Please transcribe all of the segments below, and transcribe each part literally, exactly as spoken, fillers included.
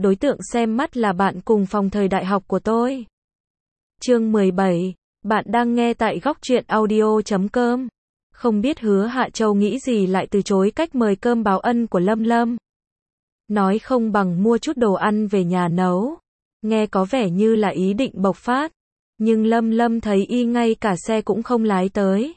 đối tượng xem mắt là bạn cùng phòng thời đại học của tôi. Chương mười bảy, bạn đang nghe tại góc truyện audio chấm com. Không biết Hứa Hạ Châu nghĩ gì lại từ chối cách mời cơm báo ân của Lâm Lâm. Nói không bằng mua chút đồ ăn về nhà nấu. Nghe có vẻ như là ý định bộc phát. Nhưng Lâm Lâm thấy y ngay cả xe cũng không lái tới.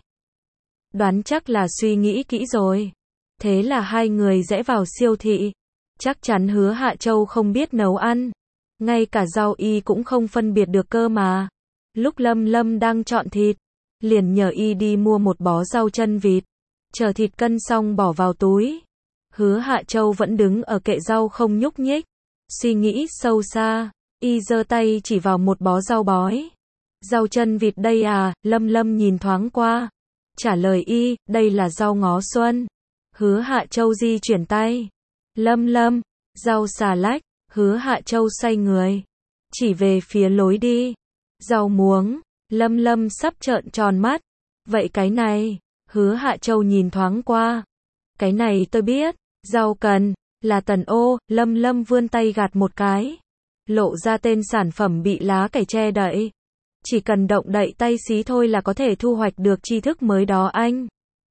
Đoán chắc là suy nghĩ kỹ rồi. Thế là hai người rẽ vào siêu thị. Chắc chắn Hứa Hạ Châu không biết nấu ăn. Ngay cả rau y cũng không phân biệt được cơ mà. Lúc Lâm Lâm đang chọn thịt, liền nhờ y đi mua một bó rau chân vịt. Chờ thịt cân xong bỏ vào túi. Hứa Hạ Châu vẫn đứng ở kệ rau không nhúc nhích. Suy nghĩ sâu xa, y giơ tay chỉ vào một bó rau bói. Rau chân vịt đây à? Lâm Lâm nhìn thoáng qua. Trả lời y, đây là rau ngó xuân. Hứa Hạ Châu di chuyển tay. Lâm Lâm, rau xà lách. Hứa Hạ Châu xoay người, chỉ về phía lối đi. Rau muống. Lâm Lâm sắp trợn tròn mắt. Vậy cái này? Hứa Hạ Châu nhìn thoáng qua. Cái này tôi biết. Rau cần, là tần ô. Lâm Lâm vươn tay gạt một cái. Lộ ra tên sản phẩm bị lá cải che đậy. Chỉ cần động đậy tay xí thôi là có thể thu hoạch được tri thức mới đó anh.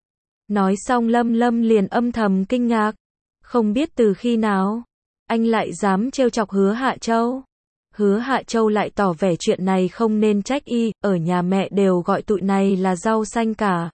Nói xong Lâm Lâm liền âm thầm kinh ngạc. Không biết từ khi nào anh lại dám trêu chọc Hứa Hạ Châu. Hứa Hạ Châu lại tỏ vẻ chuyện này không nên trách y, ở nhà mẹ đều gọi tụi này là rau xanh cả.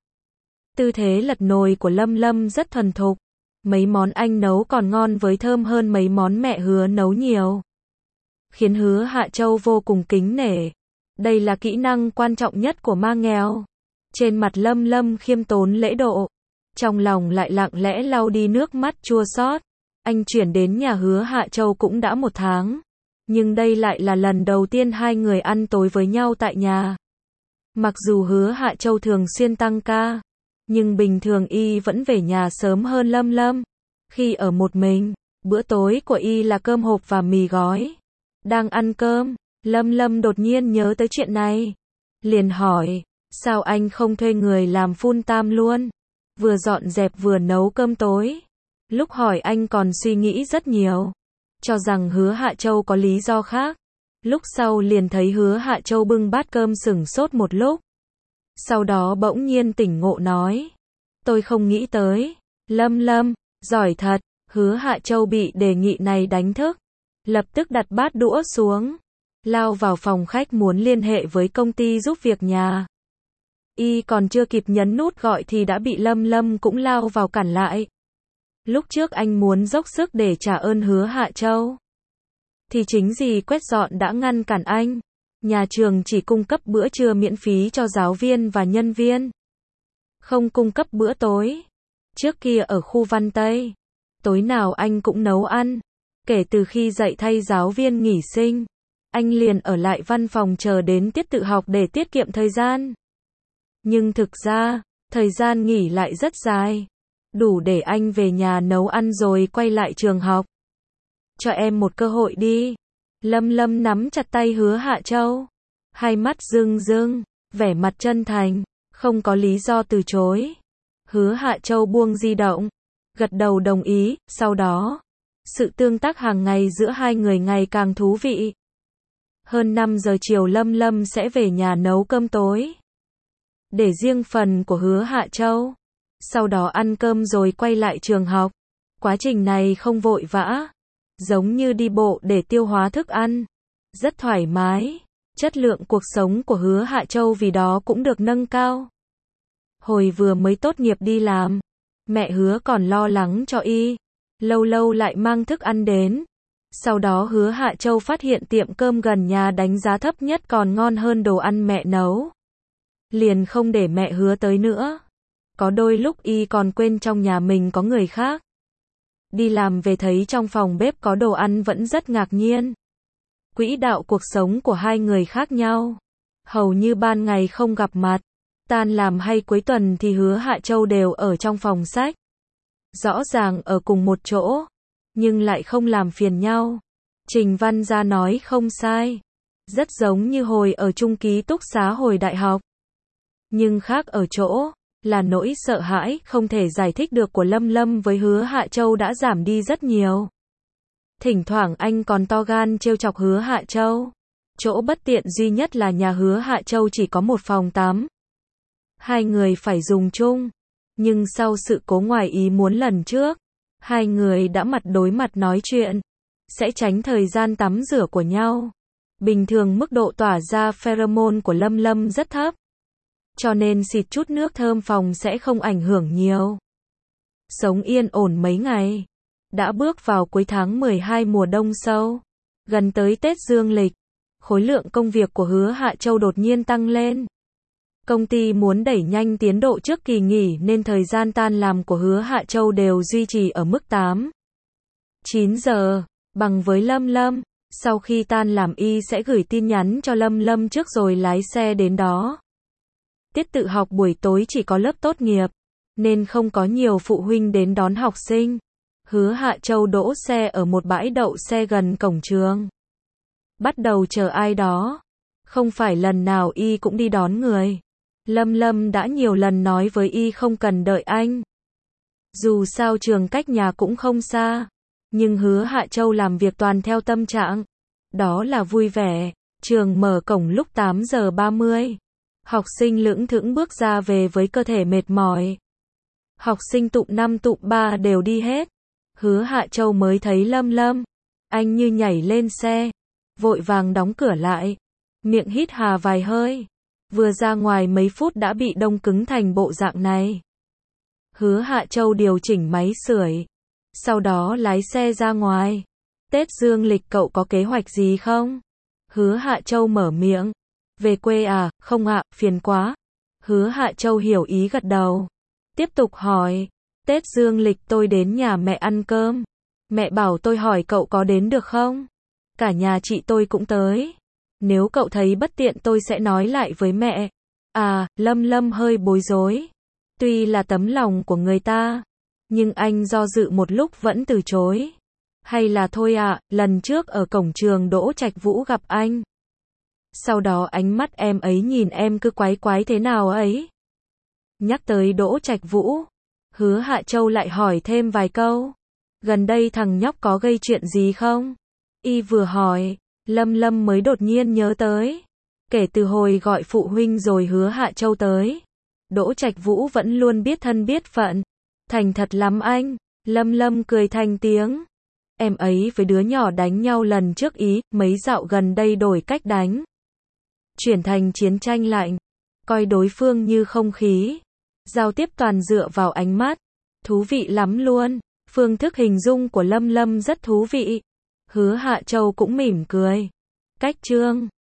Tư thế lật nồi của Lâm Lâm rất thuần thục. Mấy món anh nấu còn ngon với thơm hơn mấy món mẹ Hứa nấu nhiều. Khiến Hứa Hạ Châu vô cùng kính nể. Đây là kỹ năng quan trọng nhất của ma nghèo. Trên mặt Lâm Lâm khiêm tốn lễ độ. Trong lòng lại lặng lẽ lau đi nước mắt chua xót. Anh chuyển đến nhà Hứa Hạ Châu cũng đã một tháng. Nhưng đây lại là lần đầu tiên hai người ăn tối với nhau tại nhà. Mặc dù Hứa Hạ Châu thường xuyên tăng ca, nhưng bình thường y vẫn về nhà sớm hơn Lâm Lâm. Khi ở một mình, bữa tối của y là cơm hộp và mì gói. Đang ăn cơm, Lâm Lâm đột nhiên nhớ tới chuyện này. Liền hỏi, sao anh không thuê người làm full time luôn? Vừa dọn dẹp vừa nấu cơm tối. Lúc hỏi anh còn suy nghĩ rất nhiều. Cho rằng Hứa Hạ Châu có lý do khác. Lúc sau liền thấy Hứa Hạ Châu bưng bát cơm sửng sốt một lúc. Sau đó bỗng nhiên tỉnh ngộ nói. Tôi không nghĩ tới. Lâm Lâm, giỏi thật. Hứa Hạ Châu bị đề nghị này đánh thức. Lập tức đặt bát đũa xuống. Lao vào phòng khách muốn liên hệ với công ty giúp việc nhà. Y còn chưa kịp nhấn nút gọi thì đã bị Lâm Lâm cũng lao vào cản lại. Lúc trước anh muốn dốc sức để trả ơn Hứa Hạ Châu. Thì chính dì quét dọn đã ngăn cản anh. Nhà trường chỉ cung cấp bữa trưa miễn phí cho giáo viên và nhân viên. Không cung cấp bữa tối. Trước kia ở khu Văn Tây, tối nào anh cũng nấu ăn. Kể từ khi dạy thay giáo viên nghỉ sinh, anh liền ở lại văn phòng chờ đến tiết tự học để tiết kiệm thời gian. Nhưng thực ra, thời gian nghỉ lại rất dài. Đủ để anh về nhà nấu ăn rồi quay lại trường học. Cho em một cơ hội đi. Lâm Lâm nắm chặt tay Hứa Hạ Châu. Hai mắt rưng rưng, vẻ mặt chân thành, không có lý do từ chối. Hứa Hạ Châu buông di động, gật đầu đồng ý, sau đó, sự tương tác hàng ngày giữa hai người ngày càng thú vị. Hơn năm giờ chiều Lâm Lâm sẽ về nhà nấu cơm tối. Để riêng phần của Hứa Hạ Châu. Sau đó ăn cơm rồi quay lại trường học. Quá trình này không vội vã. Giống như đi bộ để tiêu hóa thức ăn. Rất thoải mái. Chất lượng cuộc sống của Hứa Hạ Châu vì đó cũng được nâng cao. Hồi vừa mới tốt nghiệp đi làm, mẹ Hứa còn lo lắng cho y. Lâu lâu lại mang thức ăn đến. Sau đó Hứa Hạ Châu phát hiện tiệm cơm gần nhà đánh giá thấp nhất còn ngon hơn đồ ăn mẹ nấu. Liền không để mẹ Hứa tới nữa. Có đôi lúc y còn quên trong nhà mình có người khác. Đi làm về thấy trong phòng bếp có đồ ăn vẫn rất ngạc nhiên. Quỹ đạo cuộc sống của hai người khác nhau. Hầu như ban ngày không gặp mặt. Tan làm hay cuối tuần thì Hứa Hạ Châu đều ở trong phòng sách. Rõ ràng ở cùng một chỗ, nhưng lại không làm phiền nhau. Trình Văn Gia nói không sai. Rất giống như hồi ở chung ký túc xá hồi đại học. Nhưng khác ở chỗ, là nỗi sợ hãi không thể giải thích được của Lâm Lâm với Hứa Hạ Châu đã giảm đi rất nhiều. Thỉnh thoảng anh còn to gan trêu chọc Hứa Hạ Châu. Chỗ bất tiện duy nhất là nhà Hứa Hạ Châu chỉ có một phòng tắm. Hai người phải dùng chung. Nhưng sau sự cố ngoài ý muốn lần trước, hai người đã mặt đối mặt nói chuyện, sẽ tránh thời gian tắm rửa của nhau. Bình thường mức độ tỏa ra pheromone của Lâm Lâm rất thấp, cho nên xịt chút nước thơm phòng sẽ không ảnh hưởng nhiều. Sống yên ổn mấy ngày. Đã bước vào cuối tháng mười hai mùa đông sâu. Gần tới Tết Dương lịch, khối lượng công việc của Hứa Hạ Châu đột nhiên tăng lên. Công ty muốn đẩy nhanh tiến độ trước kỳ nghỉ nên thời gian tan làm của Hứa Hạ Châu đều duy trì ở mức tám, chín giờ, bằng với Lâm Lâm. Sau khi tan làm y sẽ gửi tin nhắn cho Lâm Lâm trước rồi lái xe đến đó. Tiết tự học buổi tối chỉ có lớp tốt nghiệp, nên không có nhiều phụ huynh đến đón học sinh. Hứa Hạ Châu đỗ xe ở một bãi đậu xe gần cổng trường. Bắt đầu chờ ai đó. Không phải lần nào y cũng đi đón người. Lâm Lâm đã nhiều lần nói với y không cần đợi anh. Dù sao trường cách nhà cũng không xa. Nhưng Hứa Hạ Châu làm việc toàn theo tâm trạng. Đó là vui vẻ. Trường mở cổng lúc tám giờ ba mươi. Học sinh lững thững bước ra về với cơ thể mệt mỏi. Học sinh tụm năm tụm ba đều đi hết. Hứa Hạ Châu mới thấy Lâm Lâm. Anh như nhảy lên xe. Vội vàng đóng cửa lại. Miệng hít hà vài hơi. Vừa ra ngoài mấy phút đã bị đông cứng thành bộ dạng này. Hứa Hạ Châu điều chỉnh máy sưởi. Sau đó lái xe ra ngoài. Tết Dương lịch cậu có kế hoạch gì không? Hứa Hạ Châu mở miệng. Về quê à? Không ạ, phiền quá. Hứa Hạ Châu hiểu ý gật đầu. Tiếp tục hỏi. Tết Dương lịch tôi đến nhà mẹ ăn cơm. Mẹ bảo tôi hỏi cậu có đến được không? Cả nhà chị tôi cũng tới. Nếu cậu thấy bất tiện tôi sẽ nói lại với mẹ. À, Lâm Lâm hơi bối rối. Tuy là tấm lòng của người ta, nhưng anh do dự một lúc vẫn từ chối. Hay là thôi ạ, à, lần trước ở cổng trường Đỗ Trạch Vũ gặp anh. Sau đó ánh mắt em ấy nhìn em cứ quái quái thế nào ấy. Nhắc tới Đỗ Trạch Vũ, Hứa Hạ Châu lại hỏi thêm vài câu. Gần đây thằng nhóc có gây chuyện gì không? Y vừa hỏi, Lâm Lâm mới đột nhiên nhớ tới. Kể từ hồi gọi phụ huynh rồi Hứa Hạ Châu tới, Đỗ Trạch Vũ vẫn luôn biết thân biết phận. Thành thật lắm anh. Lâm Lâm cười thành tiếng. Em ấy với đứa nhỏ đánh nhau lần trước ý, mấy dạo gần đây đổi cách đánh. Chuyển thành chiến tranh lạnh. Coi đối phương như không khí. Giao tiếp toàn dựa vào ánh mắt. Thú vị lắm luôn. Phương thức hình dung của Lâm Lâm rất thú vị. Hứa Hạ Châu cũng mỉm cười. Cách chương